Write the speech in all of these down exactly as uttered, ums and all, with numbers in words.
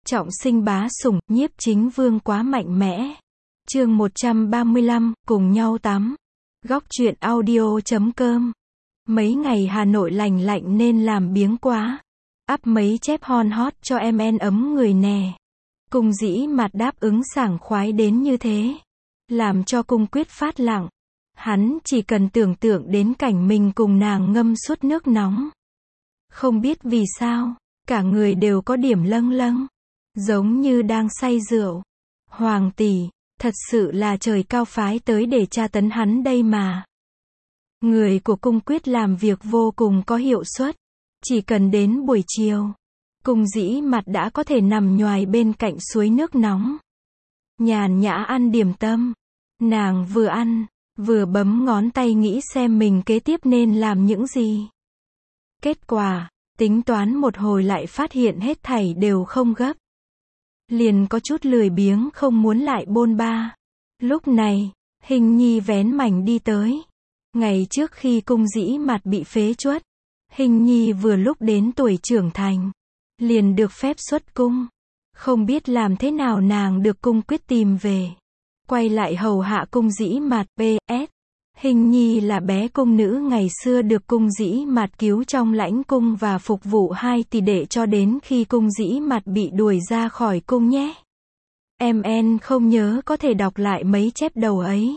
Trọng sinh bá sủng, nhiếp chính vương quá mạnh mẽ. Chương một trăm ba mươi lăm, cùng nhau tắm. Góc truyện audio chấm com. Mấy ngày Hà Nội lành lạnh nên làm biếng quá. Up mấy chép hon hot cho em en ấm người nè. Cung dĩ mặt đáp ứng sảng khoái đến như thế. Làm cho cung quyết phát lặng. Hắn chỉ cần tưởng tượng đến cảnh mình cùng nàng ngâm suốt nước nóng. Không biết vì sao, cả người đều có điểm lâng lâng. Giống như đang say rượu. Hoàng tỷ, thật sự là trời cao phái tới để tra tấn hắn đây mà. Người của cung quyết làm việc vô cùng có hiệu suất. Chỉ cần đến buổi chiều, cung dĩ mặt đã có thể nằm nhoài bên cạnh suối nước nóng. Nhàn nhã ăn điểm tâm. Nàng vừa ăn, vừa bấm ngón tay nghĩ xem mình kế tiếp nên làm những gì. Kết quả, tính toán một hồi lại phát hiện hết thảy đều không gấp. Liền có chút lười biếng không muốn lại bôn ba. Lúc này, Hình Nhi vén mảnh đi tới. Ngày trước khi cung dĩ mặt bị phế truất, Hình Nhi vừa lúc đến tuổi trưởng thành, liền được phép xuất cung. Không biết làm thế nào nàng được cung quyết tìm về. Quay lại hầu hạ cung dĩ mặt. pê ét Hình Nhi là bé cung nữ ngày xưa được cung dĩ mặt cứu trong lãnh cung và phục vụ hai tỷ đệ cho đến khi cung dĩ mặt bị đuổi ra khỏi cung nhé. Em en không nhớ có thể đọc lại mấy chép đầu ấy.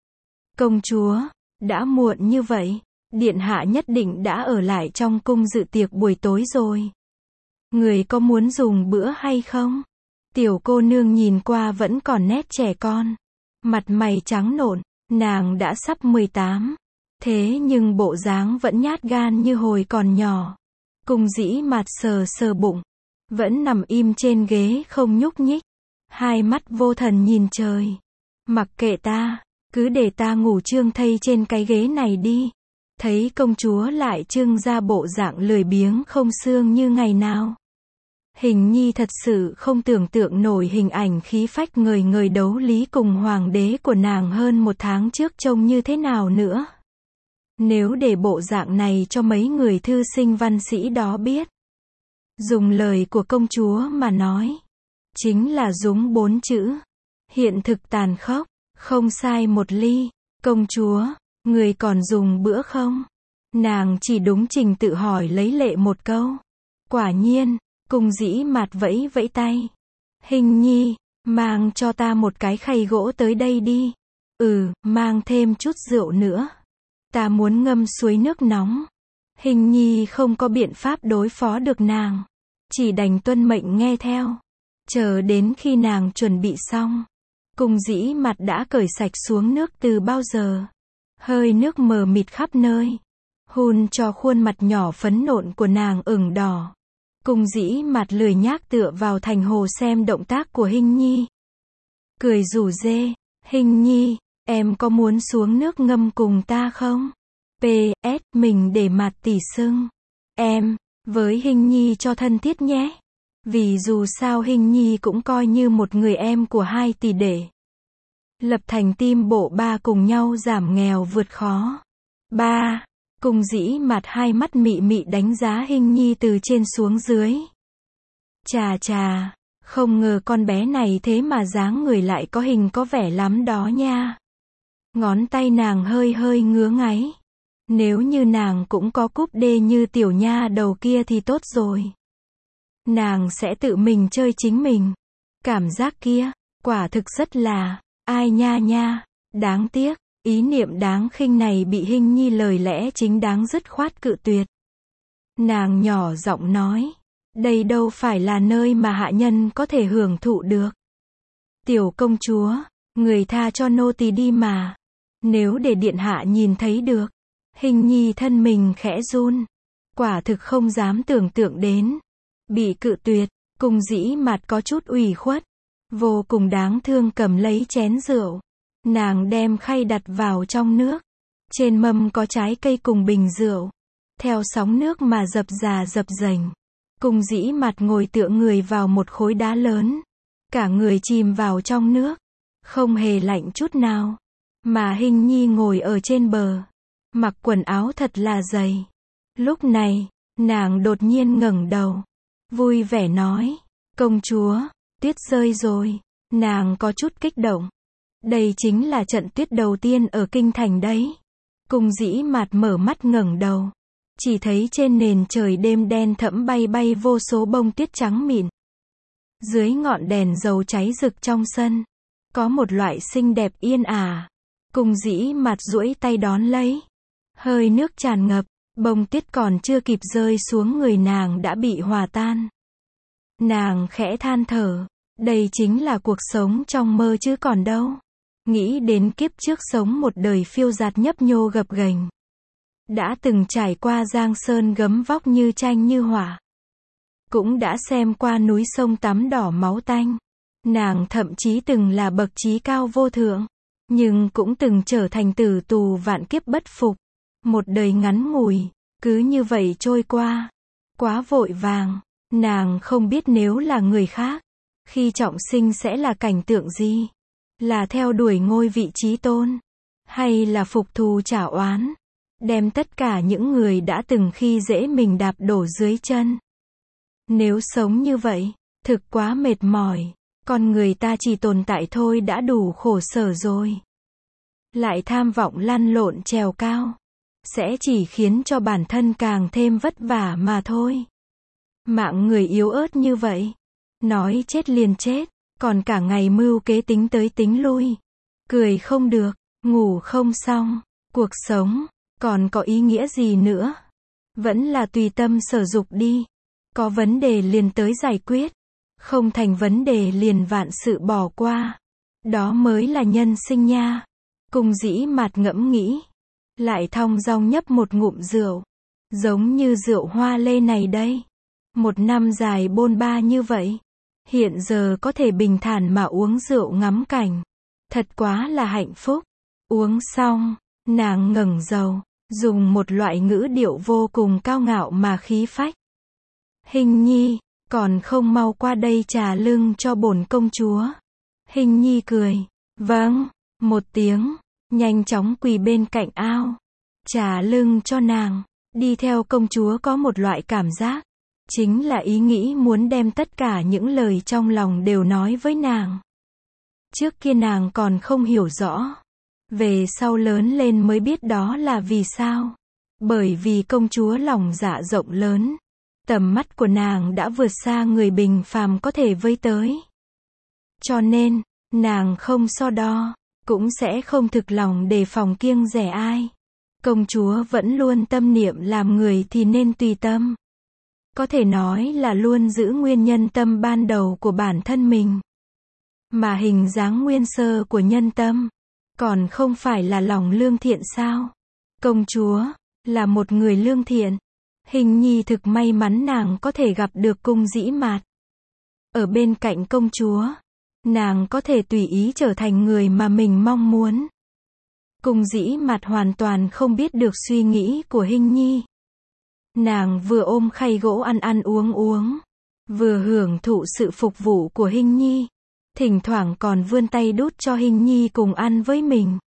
Công chúa, đã muộn như vậy, điện hạ nhất định đã ở lại trong cung dự tiệc buổi tối rồi. Người có muốn dùng bữa hay không? Tiểu cô nương nhìn qua vẫn còn nét trẻ con. Mặt mày trắng nộn. Nàng đã sắp mười tám. Thế nhưng bộ dáng vẫn nhát gan như hồi còn nhỏ. Cung dĩ mặt sờ sờ bụng. Vẫn nằm im trên ghế không nhúc nhích. Hai mắt vô thần nhìn trời. Mặc kệ ta, cứ để ta ngủ trương thây trên cái ghế này đi. Thấy công chúa lại trưng ra bộ dạng lười biếng không xương như ngày nào. Hình Nhi thật sự không tưởng tượng nổi hình ảnh khí phách ngời ngời đấu lý cùng hoàng đế của nàng hơn một tháng trước trông như thế nào nữa. Nếu để bộ dạng này cho mấy người thư sinh văn sĩ đó biết. Dùng lời của công chúa mà nói. Chính là dúng bốn chữ. Hiện thực tàn khốc, không sai một ly. Công chúa, người còn dùng bữa không? Nàng chỉ đúng trình tự hỏi lấy lệ một câu. Quả nhiên. Cung dĩ mặt vẫy vẫy tay. Hình Nhi, mang cho ta một cái khay gỗ tới đây đi. Ừ, mang thêm chút rượu nữa. Ta muốn ngâm suối nước nóng. Hình Nhi không có biện pháp đối phó được nàng. Chỉ đành tuân mệnh nghe theo. Chờ đến khi nàng chuẩn bị xong. Cung dĩ mặt đã cởi sạch xuống nước từ bao giờ. Hơi nước mờ mịt khắp nơi. Hun cho khuôn mặt nhỏ phấn nộn của nàng ửng đỏ. Cung dĩ mặt lười nhác tựa vào thành hồ xem động tác của Hình Nhi. Cười rủ rê, Hình Nhi, em có muốn xuống nước ngâm cùng ta không? pê ét mình để mặt tỉ sưng. Em, với Hình Nhi cho thân thiết nhé. Vì dù sao Hình Nhi cũng coi như một người em của hai tỷ đệ. Lập thành tim bộ ba cùng nhau giảm nghèo vượt khó. Ba. Cung dĩ mặt hai mắt mị mị đánh giá Hình Nhi từ trên xuống dưới. Chà chà, không ngờ con bé này thế mà dáng người lại có hình có vẻ lắm đó nha. Ngón tay nàng hơi hơi ngứa ngáy. Nếu như nàng cũng có cúp đê như tiểu nha đầu kia thì tốt rồi. Nàng sẽ tự mình chơi chính mình. Cảm giác kia, quả thực rất là, ai nha nha, đáng tiếc. Ý niệm đáng khinh này bị Hình Nhi lời lẽ chính đáng dứt khoát cự tuyệt. Nàng nhỏ giọng nói, đây đâu phải là nơi mà hạ nhân có thể hưởng thụ được. Tiểu công chúa, người tha cho nô tỳ đi mà. Nếu để điện hạ nhìn thấy được. Hình Nhi thân mình khẽ run. Quả thực không dám tưởng tượng đến. Bị cự tuyệt, cung dĩ mặt có chút ủy khuất. Vô cùng đáng thương cầm lấy chén rượu. Nàng đem khay đặt vào trong nước. Trên mâm có trái cây cùng bình rượu. Theo sóng nước mà dập dà dập dềnh. Cung dĩ mặt ngồi tựa người vào một khối đá lớn. Cả người chìm vào trong nước. Không hề lạnh chút nào. Mà Hình Nhi ngồi ở trên bờ. Mặc quần áo thật là dày. Lúc này, nàng đột nhiên ngẩng đầu. Vui vẻ nói. Công chúa, tuyết rơi rồi. Nàng có chút kích động. Đây chính là trận tuyết đầu tiên ở kinh thành đấy. Cung Dĩ Mạt mở mắt ngẩng đầu. Chỉ thấy trên nền trời đêm đen thẫm bay bay vô số bông tuyết trắng mịn. Dưới ngọn đèn dầu cháy rực trong sân, có một loại xinh đẹp yên ả. Cung Dĩ Mạt duỗi tay đón lấy. Hơi nước tràn ngập, bông tuyết còn chưa kịp rơi xuống người nàng đã bị hòa tan. Nàng khẽ than thở, đây chính là cuộc sống trong mơ chứ còn đâu. Nghĩ đến kiếp trước sống một đời phiêu dạt nhấp nhô gập ghềnh. Đã từng trải qua giang sơn gấm vóc như tranh như họa. Cũng đã xem qua núi sông tắm đỏ máu tanh. Nàng thậm chí từng là bậc trí cao vô thượng. Nhưng cũng từng trở thành tử tù vạn kiếp bất phục. Một đời ngắn ngủi, cứ như vậy trôi qua. Quá vội vàng, nàng không biết nếu là người khác, khi trọng sinh sẽ là cảnh tượng gì? Là theo đuổi ngôi vị trí tôn? Hay là phục thù trả oán? Đem tất cả những người đã từng khi dễ mình đạp đổ dưới chân. Nếu sống như vậy, thực quá mệt mỏi. Con người ta chỉ tồn tại thôi đã đủ khổ sở rồi. Lại tham vọng lăn lộn trèo cao. Sẽ chỉ khiến cho bản thân càng thêm vất vả mà thôi. Mạng người yếu ớt như vậy. Nói chết liền chết. Còn cả ngày mưu kế tính tới tính lui. Cười không được, ngủ không xong. Cuộc sống, còn có ý nghĩa gì nữa? Vẫn là tùy tâm sở dục đi. Có vấn đề liền tới giải quyết. Không thành vấn đề liền vạn sự bỏ qua. Đó mới là nhân sinh nha. Cung Dĩ Mạt ngẫm nghĩ. Lại thong dong nhấp một ngụm rượu. Giống như rượu hoa lê này đây. Một năm dài bôn ba như vậy. Hiện giờ có thể bình thản mà uống rượu ngắm cảnh. Thật quá là hạnh phúc. Uống xong, nàng ngẩng đầu, dùng một loại ngữ điệu vô cùng cao ngạo mà khí phách. Hình nhi, còn không mau qua đây trà lưng cho bổn công chúa. Hình nhi cười. Vâng, một tiếng, nhanh chóng quỳ bên cạnh ao. Trà lưng cho nàng. Đi theo công chúa có một loại cảm giác. Chính là ý nghĩ muốn đem tất cả những lời trong lòng đều nói với nàng. Trước kia nàng còn không hiểu rõ. Về sau lớn lên mới biết đó là vì sao. Bởi vì công chúa lòng dạ rộng lớn. Tầm mắt của nàng đã vượt xa người bình phàm có thể với tới. Cho nên, nàng không so đo, cũng sẽ không thực lòng đề phòng kiêng dè ai. Công chúa vẫn luôn tâm niệm làm người thì nên tùy tâm. Có thể nói là luôn giữ nguyên nhân tâm ban đầu của bản thân mình. Mà hình dáng nguyên sơ của nhân tâm, còn không phải là lòng lương thiện sao? Công chúa, là một người lương thiện. Hình nhi thực may mắn nàng có thể gặp được Cung Dĩ Mạt. Ở bên cạnh công chúa, nàng có thể tùy ý trở thành người mà mình mong muốn. Cung Dĩ Mạt hoàn toàn không biết được suy nghĩ của Hình nhi. Nàng vừa ôm khay gỗ ăn ăn uống uống, vừa hưởng thụ sự phục vụ của Hình nhi. Thỉnh thoảng còn vươn tay đút cho Hình nhi cùng ăn với mình.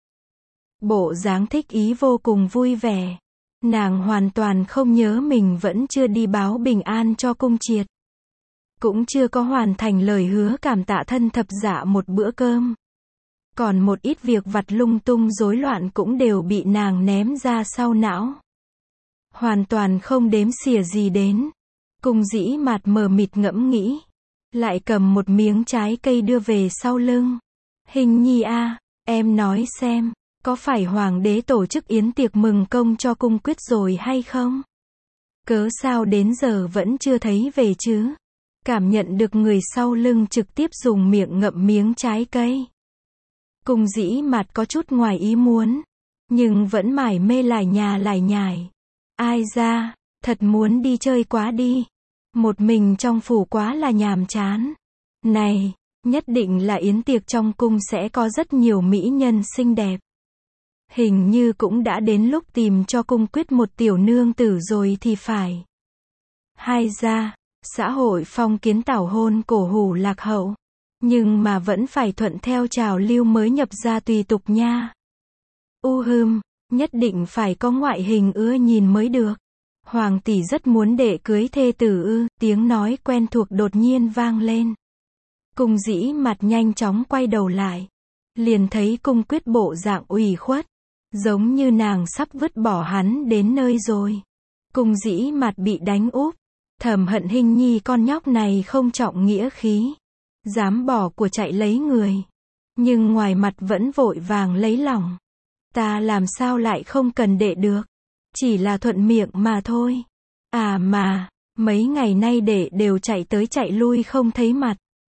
Bộ dáng thích ý vô cùng vui vẻ. Nàng hoàn toàn không nhớ mình vẫn chưa đi báo bình an cho Cung Triệt. Cũng chưa có hoàn thành lời hứa cảm tạ thân thập dạ một bữa cơm. Còn một ít việc vặt lung tung rối loạn cũng đều bị nàng ném ra sau não. Hoàn toàn không đếm xỉa gì đến. Cung Dĩ Mạt mờ mịt ngẫm nghĩ. Lại cầm một miếng trái cây đưa về sau lưng. Hình nhi a, em nói xem, có phải hoàng đế tổ chức yến tiệc mừng công cho Cung Quyết rồi hay không? Cớ sao đến giờ vẫn chưa thấy về chứ? Cảm nhận được người sau lưng trực tiếp dùng miệng ngậm miếng trái cây. Cung Dĩ Mạt có chút ngoài ý muốn, nhưng vẫn mải mê lải nhà lải nhải. Ai ra, thật muốn đi chơi quá đi. Một mình trong phủ quá là nhàm chán. Này, nhất định là yến tiệc trong cung sẽ có rất nhiều mỹ nhân xinh đẹp. Hình như cũng đã đến lúc tìm cho Cung Quyết một tiểu nương tử rồi thì phải. Hai ra, xã hội phong kiến tảo hôn cổ hủ lạc hậu. Nhưng mà vẫn phải thuận theo trào lưu mới nhập ra tùy tục nha. U hừm, nhất định phải có ngoại hình ưa nhìn mới được. Hoàng tỷ rất muốn đệ cưới thê tử ư, tiếng nói quen thuộc đột nhiên vang lên. Cung Dĩ Mạt nhanh chóng quay đầu lại. Liền thấy Cung Quyết bộ dạng ủy khuất. Giống như nàng sắp vứt bỏ hắn đến nơi rồi. Cung Dĩ Mạt bị đánh úp. Thầm hận Hình Nhi con nhóc này không trọng nghĩa khí. Dám bỏ của chạy lấy người. Nhưng ngoài mặt vẫn vội vàng lấy lòng. Ta làm sao lại không cần đệ được. Chỉ là thuận miệng mà thôi. À mà, mấy ngày nay đệ đều chạy tới chạy lui không thấy mặt.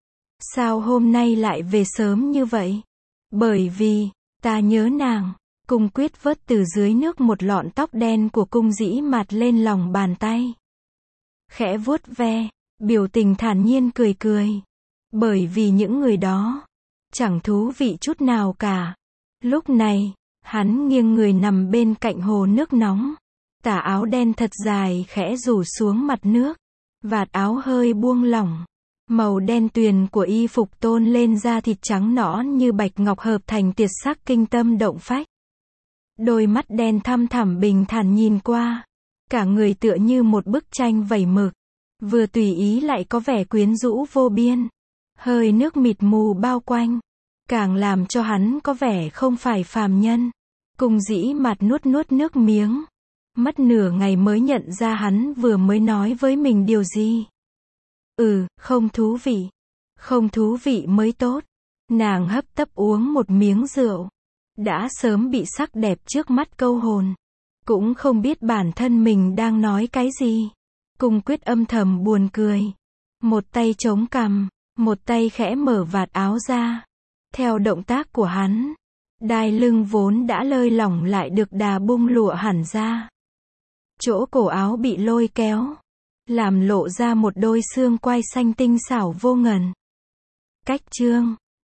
Sao hôm nay lại về sớm như vậy? Bởi vì, ta nhớ nàng. Cung Quyết vớt từ dưới nước một lọn tóc đen của Cung Dĩ Mạt lên lòng bàn tay. Khẽ vuốt ve, biểu tình thản nhiên cười cười. Bởi vì những người đó, chẳng thú vị chút nào cả. Lúc này, hắn nghiêng người nằm bên cạnh hồ nước nóng. Tà áo đen thật dài khẽ rủ xuống mặt nước. Vạt áo hơi buông lỏng. Màu đen tuyền của y phục tôn lên da thịt trắng nõn như bạch ngọc hợp thành tuyệt sắc kinh tâm động phách. Đôi mắt đen thăm thẳm bình thản nhìn qua. Cả người tựa như một bức tranh vẩy mực. Vừa tùy ý lại có vẻ quyến rũ vô biên. Hơi nước mịt mù bao quanh. Càng làm cho hắn có vẻ không phải phàm nhân. Cung Dĩ Mạt nuốt nuốt nước miếng. Mất nửa ngày mới nhận ra hắn vừa mới nói với mình điều gì. Ừ, không thú vị. Không thú vị mới tốt. Nàng hấp tấp uống một miếng rượu. Đã sớm bị sắc đẹp trước mắt câu hồn. Cũng không biết bản thân mình đang nói cái gì. Cung Quyết âm thầm buồn cười. Một tay chống cằm, một tay khẽ mở vạt áo ra. Theo động tác của hắn, đai lưng vốn đã lơi lỏng lại được đà bung lụa hẳn ra. Chỗ cổ áo bị lôi kéo, làm lộ ra một đôi xương quai xanh tinh xảo vô ngần. Cách chương